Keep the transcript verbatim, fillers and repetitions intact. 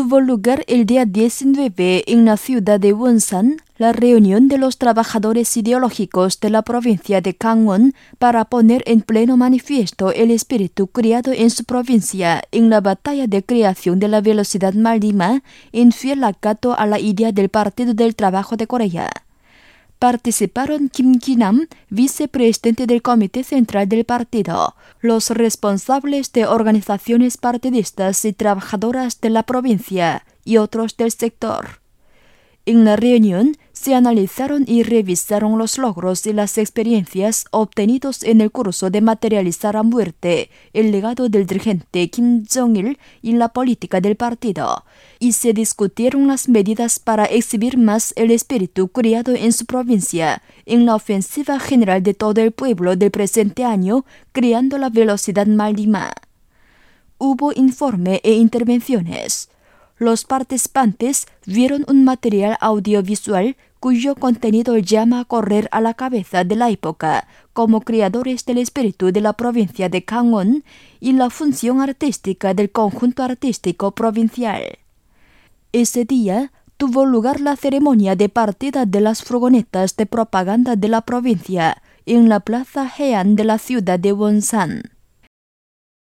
tuvo lugar el día diecinueve en la ciudad de Wonsan la reunión de los trabajadores ideológicos de la provincia de Gangwon para poner en pleno manifiesto el espíritu criado en su provincia en la batalla de creación de la velocidad marítima en fiel acato a la idea del Partido del Trabajo de Corea. Participaron Kim Ki-nam, vicepresidente del Comité Central del Partido, los responsables de organizaciones partidistas y trabajadoras de la provincia y otros del sector. En la reunión se analizaron y revisaron los logros y las experiencias obtenidos en el curso de materializar a muerte el legado del dirigente Kim Jong-il y la política del partido, y se discutieron las medidas para exhibir más el espíritu criado en su provincia en la ofensiva general de todo el pueblo del presente año, creando la velocidad marítima. Hubo informe e intervenciones. Los participantes vieron un material audiovisual cuyo contenido llama a correr a la cabeza de la época como creadores del espíritu de la provincia de Gangwon y la función artística del conjunto artístico provincial. Ese día tuvo lugar la ceremonia de partida de las furgonetas de propaganda de la provincia en la plaza Heian de la ciudad de Wonsan.